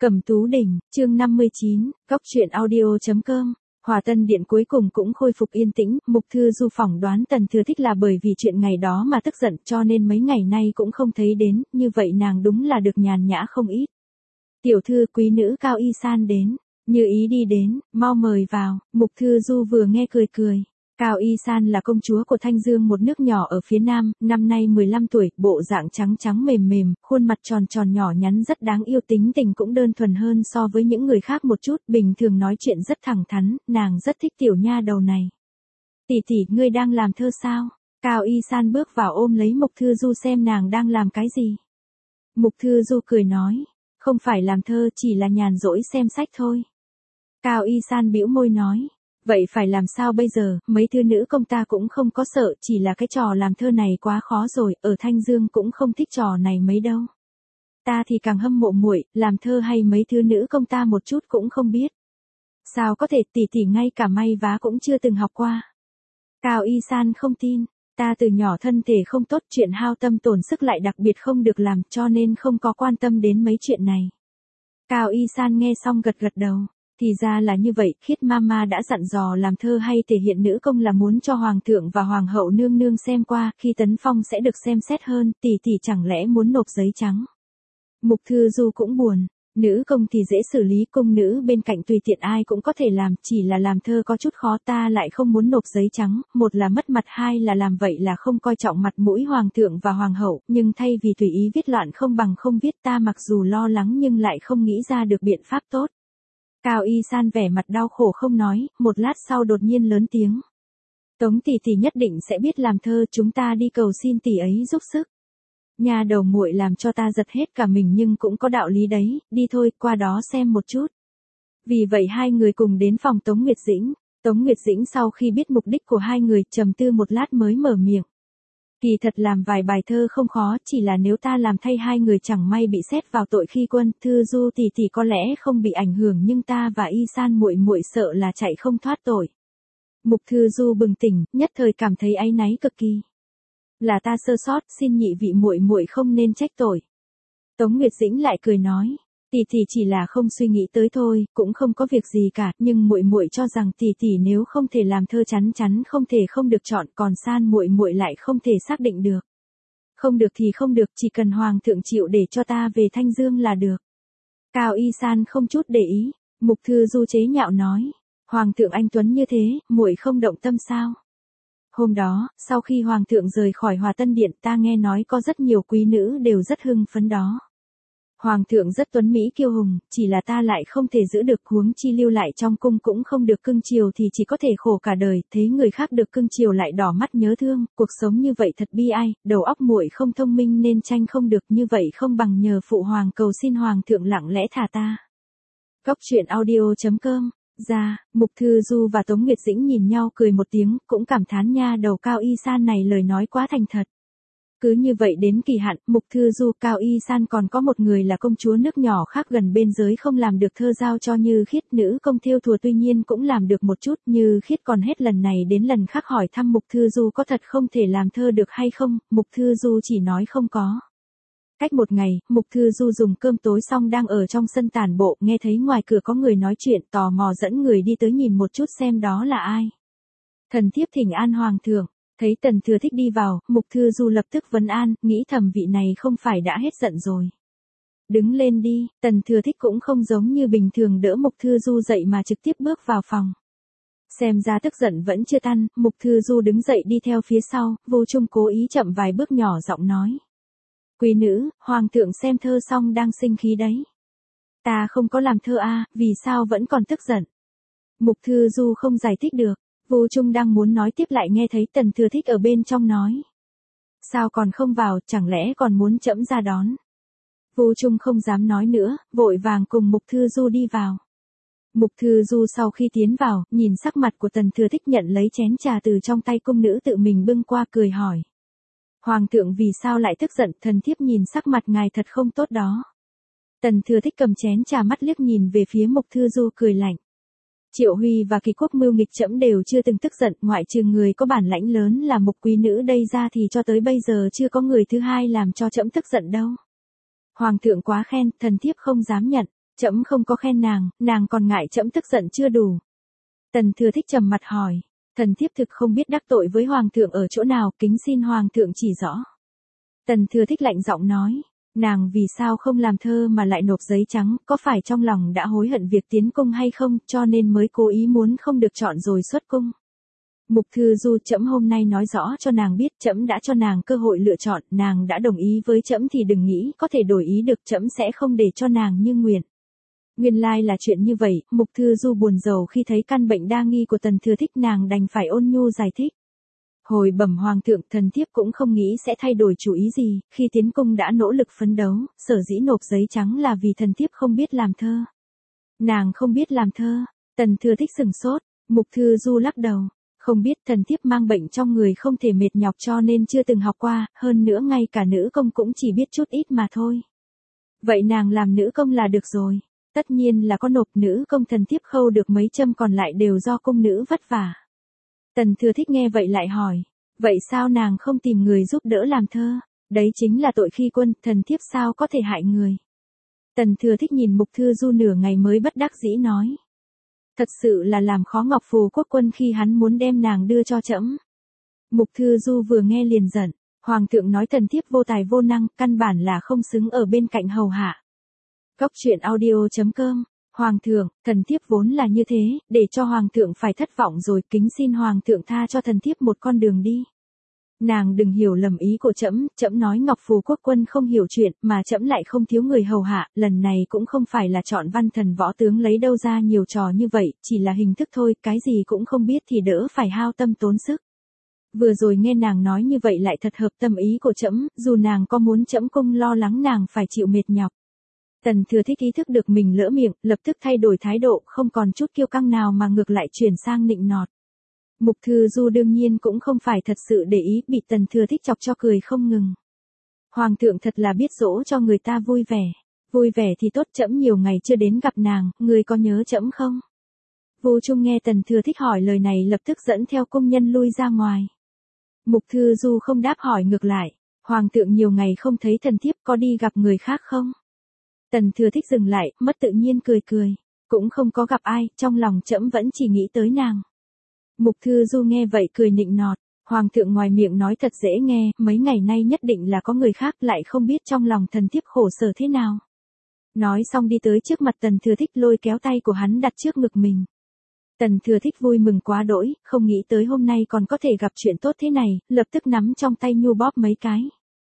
Cẩm Tú Đỉnh, chương 59, góc truyện audio.com. Hòa Tân Điện cuối cùng cũng khôi phục yên tĩnh, Mục Thư Du phỏng đoán Tần Thừa Thích là bởi vì chuyện ngày đó mà tức giận cho nên mấy ngày nay cũng không thấy đến, như vậy nàng đúng là được nhàn nhã không ít. Tiểu thư quý nữ Cao Y San đến, như ý đi đến, mau mời vào, Mục Thư Du vừa nghe cười cười. Cao Y San là công chúa của Thanh Dương, một nước nhỏ ở phía nam, năm nay 15 tuổi, bộ dạng trắng trắng mềm mềm, khuôn mặt tròn tròn nhỏ nhắn rất đáng yêu, tính tình cũng đơn thuần hơn so với những người khác một chút, bình thường nói chuyện rất thẳng thắn, nàng rất thích tiểu nha đầu này. Tỷ tỷ, ngươi đang làm thơ sao? Cao Y San bước vào ôm lấy Mục Thư Du xem nàng đang làm cái gì. Mục Thư Du cười nói, không phải làm thơ, chỉ là nhàn rỗi xem sách thôi. Cao Y San bĩu môi nói, vậy phải làm sao bây giờ, mấy thư nữ công ta cũng không có sợ, chỉ là cái trò làm thơ này quá khó rồi, ở Thanh Dương cũng không thích trò này mấy đâu. Ta thì càng hâm mộ muội, làm thơ hay mấy thư nữ công ta một chút cũng không biết. Sao có thể, tỷ tỷ ngay cả may vá cũng chưa từng học qua. Cao Y San không tin, ta từ nhỏ thân thể không tốt, chuyện hao tâm tổn sức lại đặc biệt không được làm, cho nên không có quan tâm đến mấy chuyện này. Cao Y San nghe xong gật gật đầu. Thì ra là như vậy, Khiết Mama đã dặn dò làm thơ hay thể hiện nữ công là muốn cho hoàng thượng và hoàng hậu nương nương xem qua, khi tấn phong sẽ được xem xét hơn, tỷ tỷ chẳng lẽ muốn nộp giấy trắng. Mục Thư Du cũng buồn, nữ công thì dễ xử lý, cung nữ bên cạnh tùy tiện ai cũng có thể làm, chỉ là làm thơ có chút khó, ta lại không muốn nộp giấy trắng, một là mất mặt, hai là làm vậy là không coi trọng mặt mũi hoàng thượng và hoàng hậu, nhưng thay vì tùy ý viết loạn không bằng không viết, ta mặc dù lo lắng nhưng lại không nghĩ ra được biện pháp tốt. Cao Y San vẻ mặt đau khổ không nói, một lát sau đột nhiên lớn tiếng. Tống tỷ tỷ nhất định sẽ biết làm thơ, chúng ta đi cầu xin tỷ ấy giúp sức. Nhà đầu muội làm cho ta giật hết cả mình nhưng cũng có đạo lý đấy, đi thôi, qua đó xem một chút. Vì vậy hai người cùng đến phòng Tống Nguyệt Dĩnh. Tống Nguyệt Dĩnh sau khi biết mục đích của hai người, trầm tư một lát mới mở miệng. Kỳ thật làm vài bài thơ không khó, chỉ là nếu ta làm thay hai người chẳng may bị xét vào tội khi quân, Thư Du tỷ tỷ có lẽ không bị ảnh hưởng nhưng ta và Y San muội muội sợ là chạy không thoát tội. Mục Thư Du bừng tỉnh, nhất thời cảm thấy áy náy cực kỳ. Là ta sơ sót, xin nhị vị muội muội không nên trách tội. Tống Nguyệt Dĩnh lại cười nói, tỷ tỷ chỉ là không suy nghĩ tới thôi, cũng không có việc gì cả, nhưng muội muội cho rằng tỷ tỷ nếu không thể làm thơ chắn chắn không thể không được chọn, còn San muội muội lại không thể xác định được. Không được thì không được, chỉ cần hoàng thượng chịu để cho ta về Thanh Dương là được. Cao Y San không chút để ý, Mục Thư Du chế nhạo nói, hoàng thượng anh tuấn như thế, muội không động tâm sao? Hôm đó, sau khi hoàng thượng rời khỏi Hòa Tân Điện, ta nghe nói có rất nhiều quý nữ đều rất hưng phấn đó. Hoàng thượng rất tuấn mỹ kiêu hùng, chỉ là ta lại không thể giữ được, huống chi lưu lại trong cung cũng không được cưng chiều thì chỉ có thể khổ cả đời, thế người khác được cưng chiều lại đỏ mắt nhớ thương, cuộc sống như vậy thật bi ai, đầu óc muội không thông minh nên tranh không được, như vậy không bằng nhờ phụ hoàng cầu xin hoàng thượng lặng lẽ thả ta. Góc truyện audio.com. Ra, Mục Thư Du và Tống Nguyệt Dĩnh nhìn nhau cười một tiếng, cũng cảm thán nha đầu Cao Y San này lời nói quá thành thật. Cứ như vậy đến kỳ hạn, Mục Thư Du, Cao Y San còn có một người là công chúa nước nhỏ khác gần bên giới không làm được thơ giao cho Như Khiết, nữ công thêu thùa tuy nhiên cũng làm được một chút, Như Khiết còn hết lần này đến lần khác hỏi thăm Mục Thư Du có thật không thể làm thơ được hay không, Mục Thư Du chỉ nói không có. Cách một ngày, Mục Thư Du dùng cơm tối xong đang ở trong sân tản bộ, nghe thấy ngoài cửa có người nói chuyện, tò mò dẫn người đi tới nhìn một chút xem đó là ai. Thần thiếp thỉnh an hoàng thượng. Thấy Tần Thừa Thích đi vào, Mục Thư Du lập tức vấn an, nghĩ thầm vị này không phải đã hết giận rồi. Đứng lên đi, Tần Thừa Thích cũng không giống như bình thường đỡ Mục Thư Du dậy mà trực tiếp bước vào phòng. Xem ra tức giận vẫn chưa tan, Mục Thư Du đứng dậy đi theo phía sau, vô chung cố ý chậm vài bước nhỏ giọng nói. Quý nữ, hoàng thượng xem thơ xong đang sinh khí đấy. Ta không có làm thơ a, vì sao vẫn còn tức giận? Mục Thư Du không giải thích được. Vô Trung đang muốn nói tiếp lại nghe thấy Tần Thừa Thích ở bên trong nói. Sao còn không vào, chẳng lẽ còn muốn trẫm ra đón? Vô Trung không dám nói nữa, vội vàng cùng Mục Thư Du đi vào. Mục Thư Du sau khi tiến vào, nhìn sắc mặt của Tần Thừa Thích nhận lấy chén trà từ trong tay cung nữ tự mình bưng qua cười hỏi. Hoàng thượng vì sao lại tức giận, thần thiếp nhìn sắc mặt ngài thật không tốt đó. Tần Thừa Thích cầm chén trà mắt liếc nhìn về phía Mục Thư Du cười lạnh. Triệu Huy và Kỳ Quốc mưu nghịch trẫm đều chưa từng tức giận, ngoại trừ người có bản lãnh lớn là Mục quý nữ đây ra thì cho tới bây giờ chưa có người thứ hai làm cho trẫm tức giận đâu. Hoàng thượng quá khen, thần thiếp không dám nhận. Trẫm không có khen nàng còn ngại trẫm tức giận chưa đủ. Tần Thừa Thích trầm mặt hỏi, thần thiếp thực không biết đắc tội với hoàng thượng ở chỗ nào, kính xin hoàng thượng chỉ rõ. Tần Thừa Thích lạnh giọng nói, nàng vì sao không làm thơ mà lại nộp giấy trắng, có phải trong lòng đã hối hận việc tiến cung hay không, cho nên mới cố ý muốn không được chọn rồi xuất cung. Mục Thư Du, trẫm hôm nay nói rõ cho nàng biết, trẫm đã cho nàng cơ hội lựa chọn, nàng đã đồng ý với trẫm thì đừng nghĩ có thể đổi ý được, trẫm sẽ không để cho nàng như nguyện. Nguyên lai là chuyện như vậy, Mục Thư Du buồn rầu khi thấy căn bệnh đa nghi của Tần Thừa Thích, nàng đành phải ôn nhu giải thích. Hồi bẩm hoàng thượng, thần thiếp cũng không nghĩ sẽ thay đổi chủ ý gì, khi tiến cung đã nỗ lực phấn đấu, sở dĩ nộp giấy trắng là vì thần thiếp không biết làm thơ. Nàng không biết làm thơ, Tần Thừa Thích sửng sốt, Mục Thư Du lắc đầu. Không biết, thần thiếp mang bệnh trong người không thể mệt nhọc cho nên chưa từng học qua, hơn nữa ngay cả nữ công cũng chỉ biết chút ít mà thôi. Vậy nàng làm nữ công là được rồi. Tất nhiên là có nộp, nữ công thần thiếp khâu được mấy châm còn lại đều do cung nữ vất vả. Tần Thừa Thích nghe vậy lại hỏi, vậy sao nàng không tìm người giúp đỡ làm thơ? Đấy chính là tội khi quân, thần thiếp sao có thể hại người. Tần Thừa Thích nhìn Mục Thư Du nửa ngày mới bất đắc dĩ nói. Thật sự là làm khó Ngọc Phù Quốc quân khi hắn muốn đem nàng đưa cho trẫm. Mục Thư Du vừa nghe liền giận, hoàng thượng nói thần thiếp vô tài vô năng, căn bản là không xứng ở bên cạnh hầu hạ. Cóc truyện audio.com, hoàng thượng, thần thiếp vốn là như thế, để cho hoàng thượng phải thất vọng rồi, kính xin hoàng thượng tha cho thần thiếp một con đường đi. Nàng đừng hiểu lầm ý của trẫm, trẫm nói Ngọc Phù Quốc quân không hiểu chuyện, mà trẫm lại không thiếu người hầu hạ, lần này cũng không phải là chọn văn thần võ tướng lấy đâu ra nhiều trò như vậy, chỉ là hình thức thôi, cái gì cũng không biết thì đỡ phải hao tâm tốn sức. Vừa rồi nghe nàng nói như vậy lại thật hợp tâm ý của trẫm, dù nàng có muốn trẫm cung lo lắng nàng phải chịu mệt nhọc. Tần Thừa Thích ý thức được mình lỡ miệng, lập tức thay đổi thái độ, không còn chút kiêu căng nào mà ngược lại chuyển sang nịnh nọt. Mục Thư Du đương nhiên cũng không phải thật sự để ý, bị Tần Thừa Thích chọc cho cười không ngừng. Hoàng thượng thật là biết dỗ cho người ta vui vẻ thì tốt, trẫm nhiều ngày chưa đến gặp nàng, người có nhớ trẫm không? Vu Trung nghe Tần Thừa Thích hỏi lời này lập tức dẫn theo cung nhân lui ra ngoài. Mục Thư Du không đáp hỏi ngược lại, hoàng thượng nhiều ngày không thấy thần thiếp, có đi gặp người khác không? Tần Thừa Thích dừng lại, mất tự nhiên cười, cũng không có gặp ai, trong lòng trẫm vẫn chỉ nghĩ tới nàng. Mục Thư Du nghe vậy cười nịnh nọt, hoàng thượng ngoài miệng nói thật dễ nghe, mấy ngày nay nhất định là có người khác, lại không biết trong lòng thần thiếp khổ sở thế nào. Nói xong đi tới trước mặt Tần Thừa Thích lôi kéo tay của hắn đặt trước ngực mình. Tần Thừa Thích vui mừng quá đỗi, không nghĩ tới hôm nay còn có thể gặp chuyện tốt thế này, lập tức nắm trong tay nhu bóp mấy cái.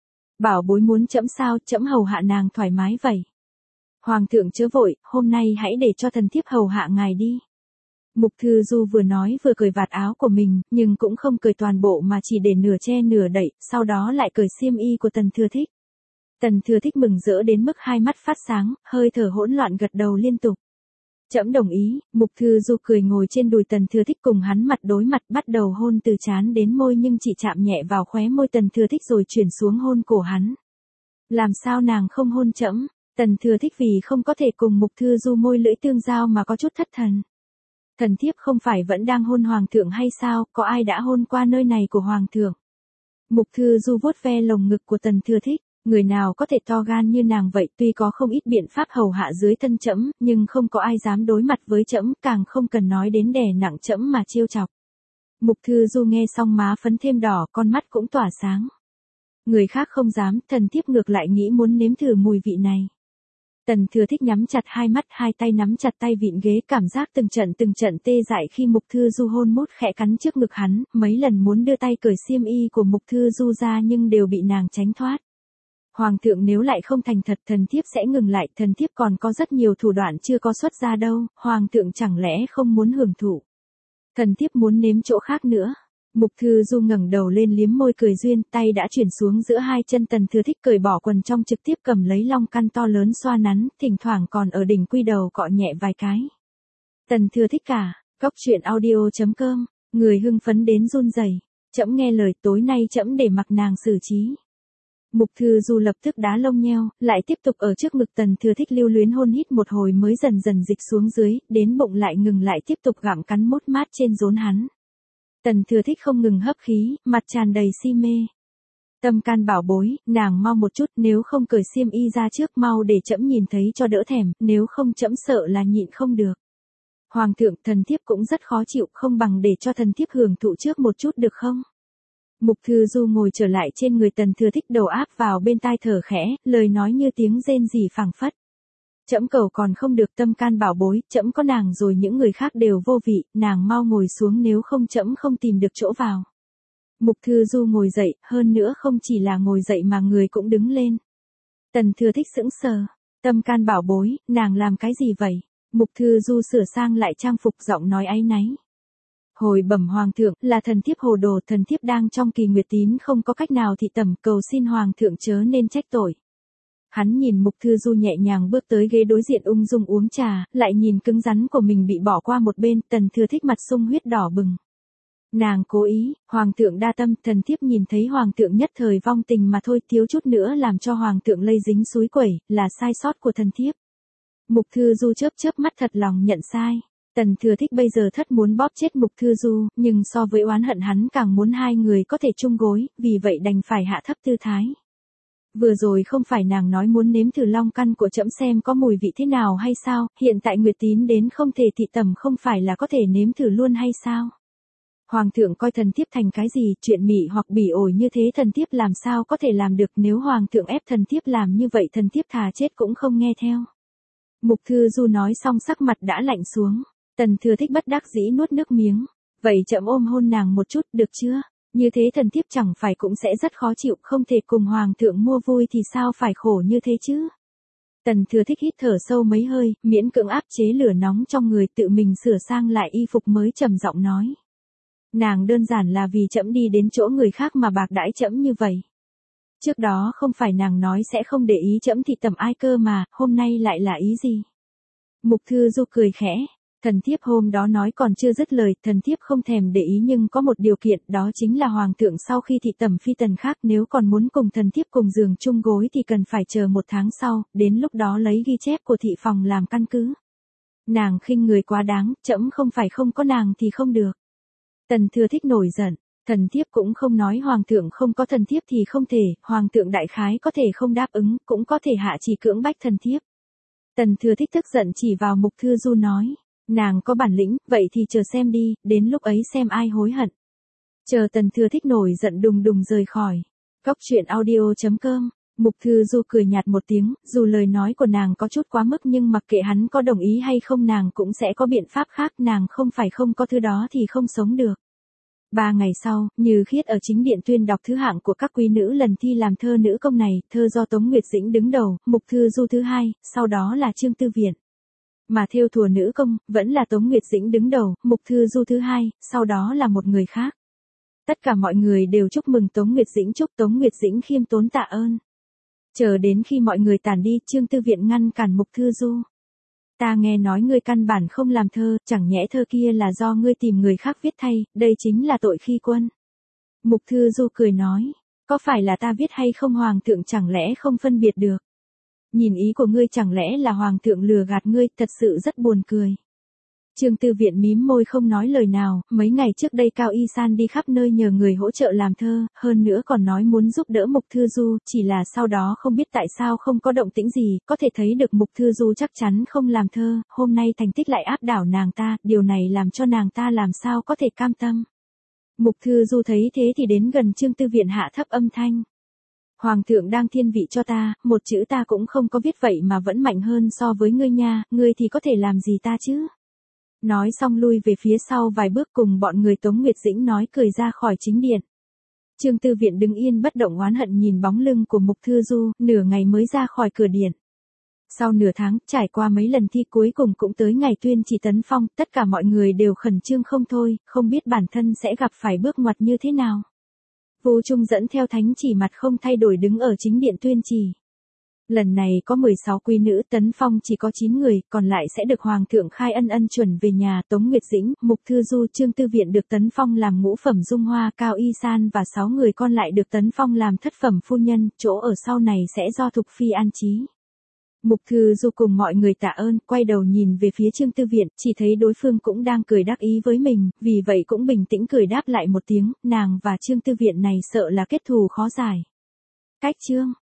Bảo bối muốn trẫm sao, trẫm hầu hạ nàng thoải mái vậy. Hoàng thượng chớ vội, hôm nay hãy để cho thần thiếp hầu hạ ngài đi. Mục Thư Du vừa nói vừa cởi vạt áo của mình, nhưng cũng không cởi toàn bộ mà chỉ để nửa che nửa đậy, sau đó lại cởi xiêm y của Tần Thừa Thích. Tần Thừa Thích mừng rỡ đến mức hai mắt phát sáng, hơi thở hỗn loạn gật đầu liên tục. Trẫm đồng ý. Mục Thư Du cười ngồi trên đùi Tần Thừa Thích cùng hắn mặt đối mặt bắt đầu hôn từ trán đến môi, nhưng chỉ chạm nhẹ vào khóe môi Tần Thừa Thích rồi chuyển xuống hôn cổ hắn. Làm sao nàng không hôn trẫm? Tần Thừa Thích vì không có thể cùng Mục Thư Du môi lưỡi tương giao mà có chút thất thần. Thần thiếp không phải vẫn đang hôn hoàng thượng hay sao, có ai đã hôn qua nơi này của hoàng thượng? Mục Thư Du vuốt ve lồng ngực của Tần Thừa Thích, người nào có thể to gan như nàng vậy, tuy có không ít biện pháp hầu hạ dưới thân trẫm, nhưng không có ai dám đối mặt với trẫm, càng không cần nói đến đè nặng trẫm mà trêu chọc. Mục Thư Du nghe xong má phấn thêm đỏ, con mắt cũng tỏa sáng. Người khác không dám, thần thiếp ngược lại nghĩ muốn nếm thử mùi vị này. Tần Thừa Thích nhắm chặt hai mắt, hai tay nắm chặt tay vịn ghế, cảm giác từng trận tê dại khi Mục Thư Du hôn mút khẽ cắn trước ngực hắn, mấy lần muốn đưa tay cởi xiêm y của Mục Thư Du ra nhưng đều bị nàng tránh thoát. Hoàng thượng nếu lại không thành thật, thần thiếp sẽ ngừng lại, thần thiếp còn có rất nhiều thủ đoạn chưa có xuất ra đâu, hoàng thượng chẳng lẽ không muốn hưởng thụ. Thần thiếp muốn nếm chỗ khác nữa. Mục Thư Du ngẩng đầu lên liếm môi cười duyên, tay đã chuyển xuống giữa hai chân Tần Thừa Thích, cởi bỏ quần trong trực tiếp cầm lấy long căn to lớn xoa nắn, thỉnh thoảng còn ở đỉnh quy đầu cọ nhẹ vài cái. Tần Thừa Thích cả, cóc truyện audio.com, người hưng phấn đến run rẩy. Trẫm nghe lời, tối nay trẫm để mặc nàng xử trí. Mục Thư Du lập tức đá lông nheo, lại tiếp tục ở trước ngực Tần Thừa Thích lưu luyến hôn hít một hồi mới dần dần dịch xuống dưới, đến bụng lại ngừng lại tiếp tục gặm cắn mút mát trên rốn hắn. Tần Thừa Thích không ngừng hấp khí, mặt tràn đầy si mê. Tâm can bảo bối, nàng mau một chút, nếu không cởi xiêm y ra trước mau để trẫm nhìn thấy cho đỡ thèm, nếu không trẫm sợ là nhịn không được. Hoàng thượng, thần thiếp cũng rất khó chịu, không bằng để cho thần thiếp hưởng thụ trước một chút được không? Mục Thư Du ngồi trở lại trên người Tần Thừa Thích, đầu áp vào bên tai thở khẽ, lời nói như tiếng rên rỉ phảng phất. Trẫm cầu còn không được, tâm can bảo bối, trẫm có nàng rồi, những người khác đều vô vị, nàng mau ngồi xuống, nếu không trẫm không tìm được chỗ vào. Mục Thư Du ngồi dậy, hơn nữa không chỉ là ngồi dậy mà người cũng đứng lên. Tần Thừa Thích sững sờ, tâm can bảo bối, nàng làm cái gì vậy? Mục Thư Du sửa sang lại trang phục, giọng nói áy náy. Hồi bẩm hoàng thượng, là thần thiếp hồ đồ, thần thiếp đang trong kỳ nguyệt tín không có cách nào thị tẩm, cầu xin hoàng thượng chớ nên trách tội. Hắn nhìn Mục Thư Du nhẹ nhàng bước tới ghế đối diện ung dung uống trà, lại nhìn cứng rắn của mình bị bỏ qua một bên, Tần Thừa Thích mặt sung huyết đỏ bừng. Nàng cố ý, hoàng thượng đa tâm, thần thiếp nhìn thấy hoàng thượng nhất thời vong tình mà thôi, thiếu chút nữa làm cho hoàng thượng lây dính suối quẩy, là sai sót của thần thiếp. Mục Thư Du chớp chớp mắt thật lòng nhận sai. Tần Thừa Thích bây giờ thất muốn bóp chết Mục Thư Du, nhưng so với oán hận hắn càng muốn hai người có thể chung gối, vì vậy đành phải hạ thấp tư thái. Vừa rồi không phải nàng nói muốn nếm thử long căn của trẫm xem có mùi vị thế nào hay sao, hiện tại nguyệt tín đến không thể thị tẩm, không phải là có thể nếm thử luôn hay sao? Hoàng thượng coi thần thiếp thành cái gì, chuyện mị hoặc bỉ ổi như thế thần thiếp làm sao có thể làm được, nếu hoàng thượng ép thần thiếp làm như vậy thần thiếp thà chết cũng không nghe theo. Mục Thư Du nói xong sắc mặt đã lạnh xuống. Tần Thừa Thích bất đắc dĩ nuốt nước miếng. Vậy chậm ôm hôn nàng một chút, được chưa? Như thế thần thiếp chẳng phải cũng sẽ rất khó chịu, không thể cùng hoàng thượng mua vui thì sao phải khổ như thế chứ? Tần Thừa Thích hít thở sâu mấy hơi, miễn cưỡng áp chế lửa nóng trong người, tự mình sửa sang lại y phục mới trầm giọng nói. Nàng đơn giản là vì trẫm đi đến chỗ người khác mà bạc đãi trẫm như vậy. Trước đó không phải nàng nói sẽ không để ý trẫm thì tầm ai cơ mà, hôm nay lại là ý gì? Mục Thư Du cười khẽ. Thần thiếp hôm đó nói còn chưa dứt lời, thần thiếp không thèm để ý, nhưng có một điều kiện, đó chính là hoàng thượng sau khi thị tẩm phi tần khác nếu còn muốn cùng thần thiếp cùng giường chung gối thì cần phải chờ 1 tháng sau, đến lúc đó lấy ghi chép của thị phòng làm căn cứ. Nàng khinh người quá đáng, trẫm không phải không có nàng thì không được. Tần Thừa Thích nổi giận, thần thiếp cũng không nói hoàng thượng không có thần thiếp thì không thể, hoàng thượng đại khái có thể không đáp ứng, cũng có thể hạ chỉ cưỡng bách thần thiếp. Tần Thừa Thích tức giận chỉ vào Mục Thư Du nói. Nàng có bản lĩnh, vậy thì chờ xem đi, đến lúc ấy xem ai hối hận. Chờ Tần Thừa Thích nổi giận đùng đùng rời khỏi. Góc truyện audio.com, Mục Thư Du cười nhạt một tiếng, dù lời nói của nàng có chút quá mức nhưng mặc kệ hắn có đồng ý hay không nàng cũng sẽ có biện pháp khác, nàng không phải không có thứ đó thì không sống được. 3 ngày sau, Như Khiết ở chính điện tuyên đọc thứ hạng của các quý nữ lần thi làm thơ nữ công này, thơ do Tống Nguyệt Dĩnh đứng đầu, Mục Thư Du thứ hai, sau đó là Trương Tư Viện. Mà thêu thùa nữ công, vẫn là Tống Nguyệt Dĩnh đứng đầu, Mục Thư Du thứ hai, sau đó là một người khác. Tất cả mọi người đều chúc mừng Tống Nguyệt Dĩnh, chúc Tống Nguyệt Dĩnh khiêm tốn tạ ơn. Chờ đến khi mọi người tản đi, Trương Tư Viện ngăn cản Mục Thư Du. Ta nghe nói ngươi căn bản không làm thơ, chẳng nhẽ thơ kia là do ngươi tìm người khác viết thay, đây chính là tội khi quân. Mục Thư Du cười nói, có phải là ta viết hay không hoàng thượng chẳng lẽ không phân biệt được. Nhìn ý của ngươi chẳng lẽ là hoàng thượng lừa gạt ngươi, thật sự rất buồn cười. Trương Tư Viện mím môi không nói lời nào, mấy ngày trước đây Cao Y San đi khắp nơi nhờ người hỗ trợ làm thơ, hơn nữa còn nói muốn giúp đỡ Mục Thư Du, chỉ là sau đó không biết tại sao không có động tĩnh gì, có thể thấy được Mục Thư Du chắc chắn không làm thơ, hôm nay thành tích lại áp đảo nàng ta, điều này làm cho nàng ta làm sao có thể cam tâm. Mục Thư Du thấy thế thì đến gần Trương Tư Viện hạ thấp âm thanh. Hoàng thượng đang thiên vị cho ta, một chữ ta cũng không có viết vậy mà vẫn mạnh hơn so với ngươi nha, ngươi thì có thể làm gì ta chứ? Nói xong lui về phía sau vài bước cùng bọn người Tống Nguyệt Dĩnh nói cười ra khỏi chính điện. Trương Tư Viện đứng yên bất động oán hận nhìn bóng lưng của Mục Thư Du, nửa ngày mới ra khỏi cửa điện. Sau nửa tháng, trải qua mấy lần thi cuối cùng cũng tới ngày tuyên chỉ tấn phong, tất cả mọi người đều khẩn trương không thôi, không biết bản thân sẽ gặp phải bước ngoặt như thế nào. Vô Trung dẫn theo thánh chỉ mặt không thay đổi đứng ở chính điện tuyên chỉ. Lần này có 16 quý nữ, tấn phong chỉ có 9 người, còn lại sẽ được Hoàng thượng khai ân chuẩn về nhà. Tống Nguyệt Dĩnh, Mục Thư Du, Trương Tư Viện được tấn phong làm ngũ phẩm dung hoa, Cao Y San và 6 người còn lại được tấn phong làm thất phẩm phu nhân, chỗ ở sau này sẽ do Thục Phi an trí. Mục Thư Du cùng mọi người tạ ơn, quay đầu nhìn về phía Trương Tư Viện, chỉ thấy đối phương cũng đang cười đắc ý với mình, vì vậy cũng bình tĩnh cười đáp lại một tiếng, nàng và Trương Tư Viện này sợ là kết thù khó giải. Cách chương